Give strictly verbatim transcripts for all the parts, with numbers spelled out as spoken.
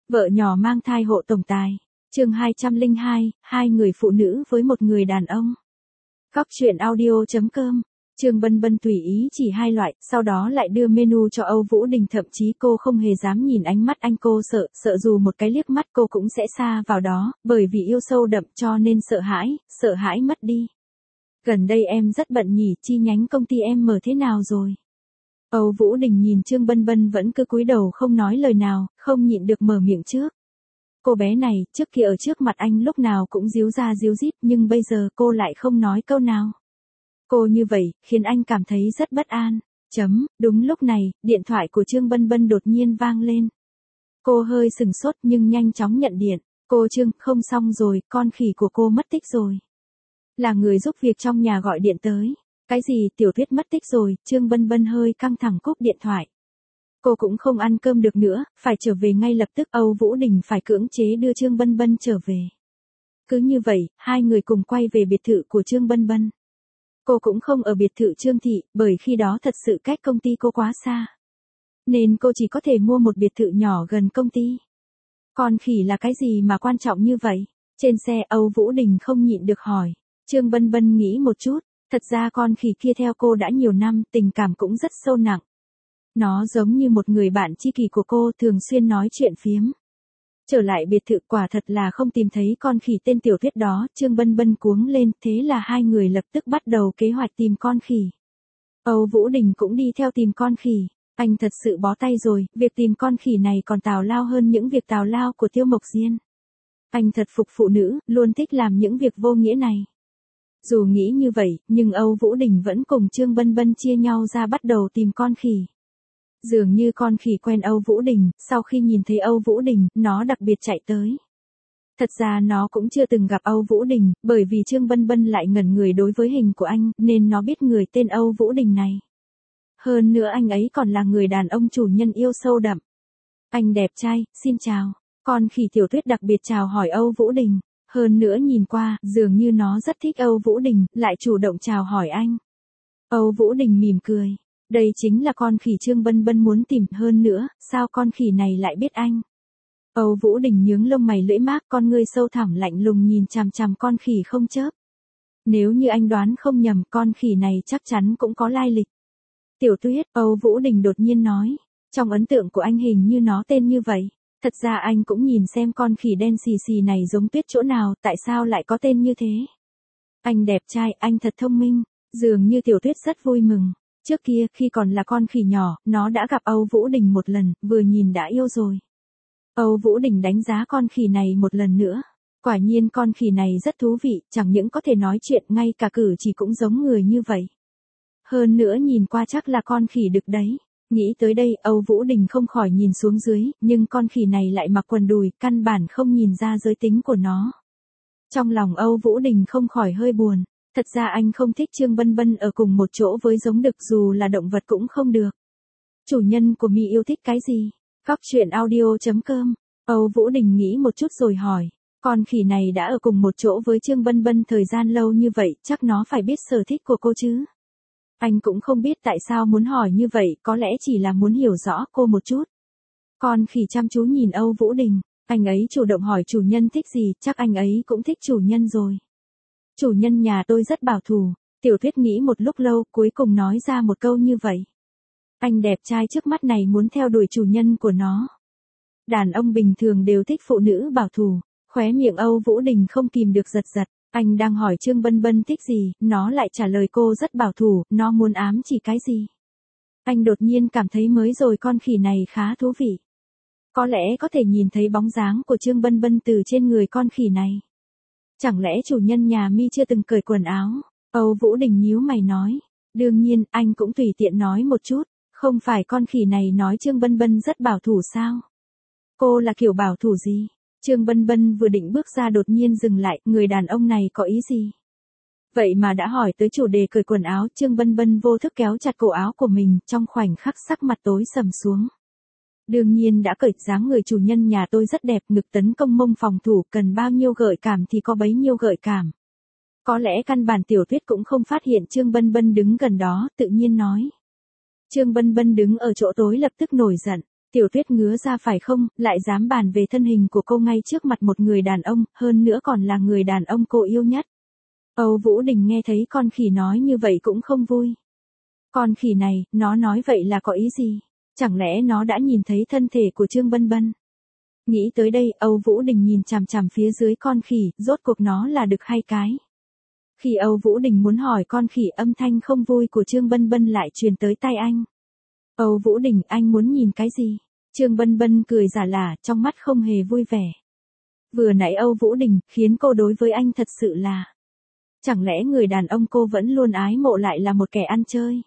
Vợ nhỏ mang thai hộ tổng tài. Chương hai trăm lẻ hai, hai người phụ nữ với một người đàn ông. Góc truyện audio chấm com. Trương Bân Bân tùy ý chỉ hai loại, sau đó lại đưa menu cho Âu Vũ Đình, thậm chí cô không hề dám nhìn ánh mắt anh, cô sợ, sợ dù một cái liếc mắt cô cũng sẽ sa vào đó, bởi vì yêu sâu đậm cho nên sợ hãi, sợ hãi mất đi. Gần đây em rất bận nhỉ, chi nhánh công ty em mở thế nào rồi? Âu Vũ Đình nhìn Trương Bân Bân vẫn cứ cúi đầu không nói lời nào, không nhịn được mở miệng trước. Cô bé này, trước kia ở trước mặt anh lúc nào cũng díu ra díu dít, nhưng bây giờ cô lại không nói câu nào. Cô như vậy, khiến anh cảm thấy rất bất an. Chấm, đúng lúc này, điện thoại của Trương Bân Bân đột nhiên vang lên. Cô hơi sừng sốt nhưng nhanh chóng nhận điện. Cô Trương, không xong rồi, con khỉ của cô mất tích rồi. Là người giúp việc trong nhà gọi điện tới. Cái gì, Tiểu Tuyết mất tích rồi? Trương Bân Bân hơi căng thẳng cúp điện thoại. Cô cũng không ăn cơm được nữa, phải trở về ngay lập tức. Âu Vũ Đình phải cưỡng chế đưa Trương Bân Bân trở về. Cứ như vậy, hai người cùng quay về biệt thự của Trương Bân Bân. Cô cũng không ở biệt thự Trương Thị, bởi khi đó thật sự cách công ty cô quá xa. Nên cô chỉ có thể mua một biệt thự nhỏ gần công ty. Con khỉ là cái gì mà quan trọng như vậy? Trên xe Âu Vũ Đình không nhịn được hỏi. Trương Bân Bân nghĩ một chút, thật ra con khỉ kia theo cô đã nhiều năm, tình cảm cũng rất sâu nặng. Nó giống như một người bạn tri kỷ của cô, thường xuyên nói chuyện phiếm. Trở lại biệt thự quả thật là không tìm thấy con khỉ tên Tiểu Tuyết đó, Trương Bân Bân cuống lên, thế là hai người lập tức bắt đầu kế hoạch tìm con khỉ. Âu Vũ Đình cũng đi theo tìm con khỉ, anh thật sự bó tay rồi, việc tìm con khỉ này còn tào lao hơn những việc tào lao của Tiêu Mộc Diên. Anh thật phục phụ nữ, luôn thích làm những việc vô nghĩa này. Dù nghĩ như vậy, nhưng Âu Vũ Đình vẫn cùng Trương Bân Bân chia nhau ra bắt đầu tìm con khỉ. Dường như con khỉ quen Âu Vũ Đình, sau khi nhìn thấy Âu Vũ Đình, nó đặc biệt chạy tới. Thật ra nó cũng chưa từng gặp Âu Vũ Đình, bởi vì Trương Bân Bân lại ngẩn người đối với hình của anh, nên nó biết người tên Âu Vũ Đình này. Hơn nữa anh ấy còn là người đàn ông chủ nhân yêu sâu đậm. Anh đẹp trai, xin chào. Con khỉ Tiểu Tuyết đặc biệt chào hỏi Âu Vũ Đình. Hơn nữa nhìn qua, dường như nó rất thích Âu Vũ Đình, lại chủ động chào hỏi anh. Âu Vũ Đình mỉm cười. Đây chính là con khỉ Trương Bân Bân muốn tìm, hơn nữa, sao con khỉ này lại biết anh? Âu Vũ Đình nhướng lông mày lưỡi mác, con ngươi sâu thẳm lạnh lùng nhìn chằm chằm con khỉ không chớp. Nếu như anh đoán không nhầm, con khỉ này chắc chắn cũng có lai lịch. Tiểu Tuyết, Âu Vũ Đình đột nhiên nói. Trong ấn tượng của anh hình như nó tên như vậy. Thật ra anh cũng nhìn xem con khỉ đen xì xì này giống Tuyết chỗ nào, tại sao lại có tên như thế? Anh đẹp trai, anh thật thông minh. Dường như Tiểu Tuyết rất vui mừng. Trước kia, khi còn là con khỉ nhỏ, nó đã gặp Âu Vũ Đình một lần, vừa nhìn đã yêu rồi. Âu Vũ Đình đánh giá con khỉ này một lần nữa. Quả nhiên con khỉ này rất thú vị, chẳng những có thể nói chuyện, ngay cả cử chỉ cũng giống người như vậy. Hơn nữa nhìn qua chắc là con khỉ đực đấy. Nghĩ tới đây, Âu Vũ Đình không khỏi nhìn xuống dưới, nhưng con khỉ này lại mặc quần đùi, căn bản không nhìn ra giới tính của nó. Trong lòng Âu Vũ Đình không khỏi hơi buồn. Thật ra anh không thích Trương Bân Bân ở cùng một chỗ với giống đực, dù là động vật cũng không được. Chủ nhân của Mi yêu thích cái gì? Góc truyện audio chấm com. Âu Vũ Đình nghĩ một chút rồi hỏi. Con khỉ này đã ở cùng một chỗ với Trương Bân Bân thời gian lâu như vậy, chắc nó phải biết sở thích của cô chứ? Anh cũng không biết tại sao muốn hỏi như vậy, có lẽ chỉ là muốn hiểu rõ cô một chút. Con khỉ chăm chú nhìn Âu Vũ Đình. Anh ấy chủ động hỏi chủ nhân thích gì, chắc anh ấy cũng thích chủ nhân rồi. Chủ nhân nhà tôi rất bảo thủ. Tiểu Tuyết nghĩ một lúc lâu, cuối cùng nói ra một câu như vậy. Anh đẹp trai trước mắt này muốn theo đuổi chủ nhân của nó. Đàn ông bình thường đều thích phụ nữ bảo thủ. Khóe miệng Âu Vũ Đình không kìm được giật giật. Anh đang hỏi Trương Bân Bân thích gì, nó lại trả lời cô rất bảo thủ, nó muốn ám chỉ cái gì. Anh đột nhiên cảm thấy mới rồi con khỉ này khá thú vị. Có lẽ có thể nhìn thấy bóng dáng của Trương Bân Bân từ trên người con khỉ này. Chẳng lẽ chủ nhân nhà Mi chưa từng cởi quần áo? Âu Vũ Đình nhíu mày nói. Đương nhiên, anh cũng tùy tiện nói một chút. Không phải con khỉ này nói Trương Bân Bân rất bảo thủ sao? Cô là kiểu bảo thủ gì? Trương Bân Bân vừa định bước ra đột nhiên dừng lại, người đàn ông này có ý gì? Vậy mà đã hỏi tới chủ đề cởi quần áo, Trương Bân Bân vô thức kéo chặt cổ áo của mình, trong khoảnh khắc sắc mặt tối sầm xuống. Đương nhiên đã cởi, dáng người chủ nhân nhà tôi rất đẹp, ngực tấn công mông phòng thủ, cần bao nhiêu gợi cảm thì có bấy nhiêu gợi cảm. Có lẽ căn bản Tiểu Tuyết cũng không phát hiện Trương Bân Bân đứng gần đó, tự nhiên nói. Trương Bân Bân đứng ở chỗ tối lập tức nổi giận. Tiểu Tuyết ngứa ra phải không, lại dám bàn về thân hình của cô ngay trước mặt một người đàn ông, hơn nữa còn là người đàn ông cô yêu nhất. Âu Vũ Đình nghe thấy con khỉ nói như vậy cũng không vui. Con khỉ này, nó nói vậy là có ý gì? Chẳng lẽ nó đã nhìn thấy thân thể của Trương Bân Bân? Nghĩ tới đây, Âu Vũ Đình nhìn chằm chằm phía dưới con khỉ, rốt cuộc nó là đực hay cái? Khi Âu Vũ Đình muốn hỏi con khỉ, âm thanh không vui của Trương Bân Bân lại truyền tới tai anh. Âu Vũ Đình, anh muốn nhìn cái gì? Trương Bân Bân cười giả lả, trong mắt không hề vui vẻ. Vừa nãy Âu Vũ Đình, khiến cô đối với anh thật sự là... Chẳng lẽ người đàn ông cô vẫn luôn ái mộ lại là một kẻ ăn chơi?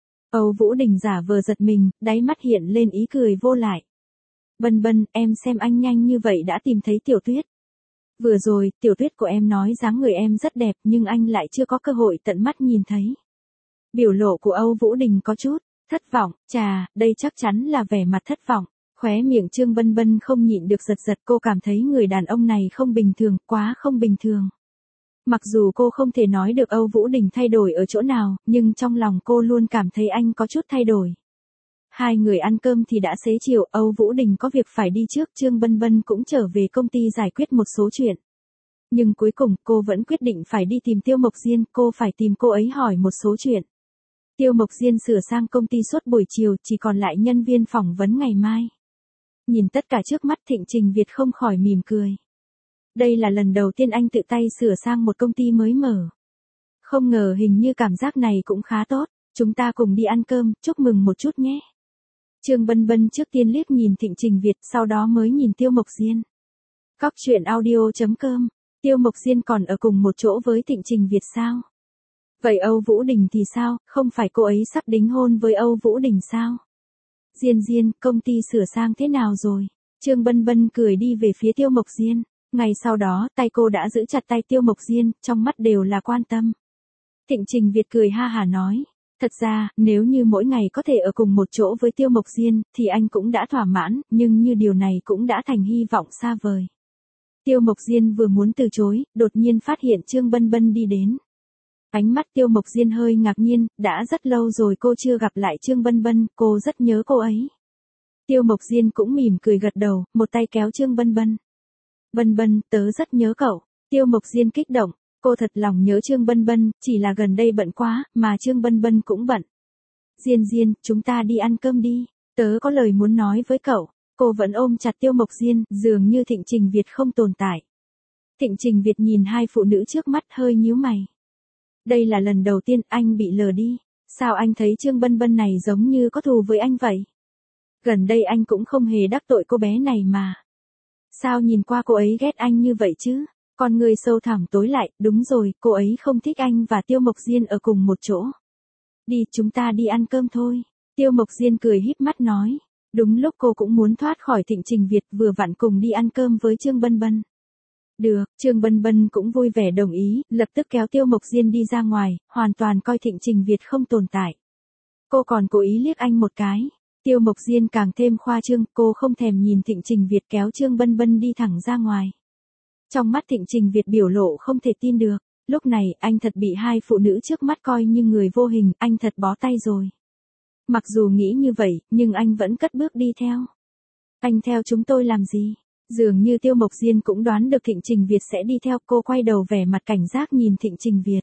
Âu Vũ Đình giả vờ giật mình, đáy mắt hiện lên ý cười vô lại. Bân Bân, em xem anh nhanh như vậy đã tìm thấy Tiểu Tuyết. Vừa rồi, Tiểu Tuyết của em nói dáng người em rất đẹp nhưng anh lại chưa có cơ hội tận mắt nhìn thấy. Biểu lộ của Âu Vũ Đình có chút thất vọng, chà, đây chắc chắn là vẻ mặt thất vọng. Khóe miệng Trương Bân Bân không nhịn được giật giật, cô cảm thấy người đàn ông này không bình thường, quá không bình thường. Mặc dù cô không thể nói được Âu Vũ Đình thay đổi ở chỗ nào, nhưng trong lòng cô luôn cảm thấy anh có chút thay đổi. Hai người ăn cơm thì đã xế chiều, Âu Vũ Đình có việc phải đi trước, Trương Bân Bân cũng trở về công ty giải quyết một số chuyện. Nhưng cuối cùng, cô vẫn quyết định phải đi tìm Tiêu Mộc Diên, cô phải tìm cô ấy hỏi một số chuyện. Tiêu Mộc Diên sửa sang công ty suốt buổi chiều, chỉ còn lại nhân viên phỏng vấn ngày mai. Nhìn tất cả trước mắt, Thịnh Trình Việt không khỏi mỉm cười. Đây là lần đầu tiên anh tự tay sửa sang một công ty mới mở. Không ngờ hình như cảm giác này cũng khá tốt, chúng ta cùng đi ăn cơm, chúc mừng một chút nhé. Trương Bân Bân trước tiên liếc nhìn Thịnh Trình Việt, sau đó mới nhìn Tiêu Mộc Diên. Cóc truyện audio chấm com, Tiêu Mộc Diên còn ở cùng một chỗ với Thịnh Trình Việt sao? Vậy Âu Vũ Đình thì sao, không phải cô ấy sắp đính hôn với Âu Vũ Đình sao? Diên Diên, công ty sửa sang thế nào rồi? Trương Bân Bân cười đi về phía Tiêu Mộc Diên. Ngay sau đó, tay cô đã giữ chặt tay Tiêu Mộc Diên, trong mắt đều là quan tâm. Thịnh Trình Việt cười ha hả nói. Thật ra, nếu như mỗi ngày có thể ở cùng một chỗ với Tiêu Mộc Diên, thì anh cũng đã thỏa mãn, nhưng như điều này cũng đã thành hy vọng xa vời. Tiêu Mộc Diên vừa muốn từ chối, đột nhiên phát hiện Trương Bân Bân đi đến. Ánh mắt Tiêu Mộc Diên hơi ngạc nhiên, đã rất lâu rồi cô chưa gặp lại Trương Bân Bân, cô rất nhớ cô ấy. Tiêu Mộc Diên cũng mỉm cười gật đầu, một tay kéo Trương Bân Bân. Bân Bân, tớ rất nhớ cậu. Tiêu Mộc Diên kích động, cô thật lòng nhớ Trương Bân Bân, chỉ là gần đây bận quá, mà Trương Bân Bân cũng bận. Diên Diên, chúng ta đi ăn cơm đi, tớ có lời muốn nói với cậu. Cô vẫn ôm chặt Tiêu Mộc Diên, dường như Thịnh Trình Việt không tồn tại. Thịnh Trình Việt nhìn hai phụ nữ trước mắt hơi nhíu mày. Đây là lần đầu tiên anh bị lừa đi, sao anh thấy Trương Bân Bân này giống như có thù với anh vậy? Gần đây anh cũng không hề đắc tội cô bé này mà. Sao nhìn qua cô ấy ghét anh như vậy chứ? Con người sâu thẳm tối lại, đúng rồi, cô ấy không thích anh và Tiêu Mộc Diên ở cùng một chỗ. Đi, chúng ta đi ăn cơm thôi. Tiêu Mộc Diên cười híp mắt nói. Đúng lúc cô cũng muốn thoát khỏi Thịnh Trình Việt, vừa vặn cùng đi ăn cơm với Trương Bân Bân. Được, Trương Bân Bân cũng vui vẻ đồng ý, lập tức kéo Tiêu Mộc Diên đi ra ngoài, hoàn toàn coi Thịnh Trình Việt không tồn tại. Cô còn cố ý liếc anh một cái. Tiêu Mộc Diên càng thêm khoa trương, cô không thèm nhìn Thịnh Trình Việt kéo Trương Bân Bân đi thẳng ra ngoài. Trong mắt Thịnh Trình Việt biểu lộ không thể tin được, lúc này anh thật bị hai phụ nữ trước mắt coi như người vô hình, anh thật bó tay rồi. Mặc dù nghĩ như vậy, nhưng anh vẫn cất bước đi theo. Anh theo chúng tôi làm gì? Dường như Tiêu Mộc Diên cũng đoán được Thịnh Trình Việt sẽ đi theo, cô quay đầu vẻ mặt cảnh giác nhìn Thịnh Trình Việt.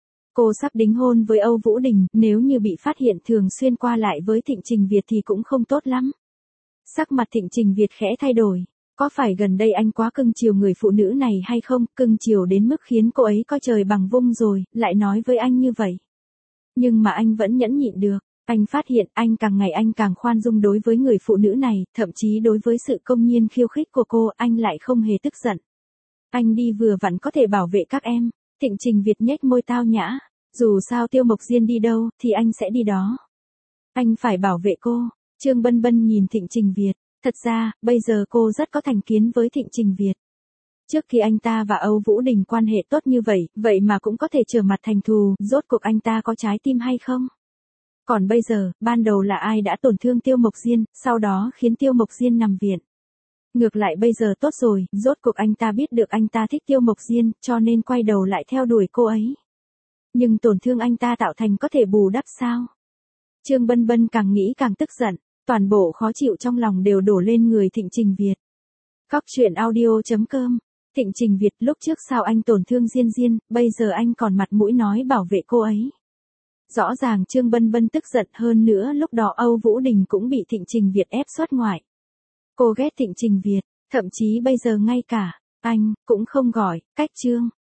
Cô sắp đính hôn với Âu Vũ Đình, nếu như bị phát hiện thường xuyên qua lại với Thịnh Trình Việt thì cũng không tốt lắm. Sắc mặt Thịnh Trình Việt khẽ thay đổi. Có phải gần đây anh quá cưng chiều người phụ nữ này hay không, cưng chiều đến mức khiến cô ấy coi trời bằng vung rồi, lại nói với anh như vậy. Nhưng mà anh vẫn nhẫn nhịn được. Anh phát hiện anh càng ngày anh càng khoan dung đối với người phụ nữ này, thậm chí đối với sự công nhiên khiêu khích của cô, anh lại không hề tức giận. Anh đi vừa vặn có thể bảo vệ các em. Thịnh Trình Việt nhếch môi tao nhã. Dù sao Tiêu Mộc Diên đi đâu, thì anh sẽ đi đó. Anh phải bảo vệ cô. Trương Bân Bân nhìn Thịnh Trình Việt. Thật ra, bây giờ cô rất có thành kiến với Thịnh Trình Việt. Trước khi anh ta và Âu Vũ Đình quan hệ tốt như vậy, vậy mà cũng có thể trở mặt thành thù, rốt cuộc anh ta có trái tim hay không? Còn bây giờ, ban đầu là ai đã tổn thương Tiêu Mộc Diên, sau đó khiến Tiêu Mộc Diên nằm viện. Ngược lại bây giờ tốt rồi, rốt cuộc anh ta biết được anh ta thích Tiêu Mộc Diên, cho nên quay đầu lại theo đuổi cô ấy. Nhưng tổn thương anh ta tạo thành có thể bù đắp sao? Trương Bân Bân càng nghĩ càng tức giận. Toàn bộ khó chịu trong lòng đều đổ lên người Thịnh Trình Việt. Cóc truyện audio.com. Thịnh Trình Việt, lúc trước sao anh tổn thương Diên Diên, bây giờ anh còn mặt mũi nói bảo vệ cô ấy. Rõ ràng Trương Bân Bân tức giận, hơn nữa lúc đó Âu Vũ Đình cũng bị Thịnh Trình Việt ép xuất ngoại. Cô ghét Thịnh Trình Việt, thậm chí bây giờ ngay cả anh cũng không gọi cách Trương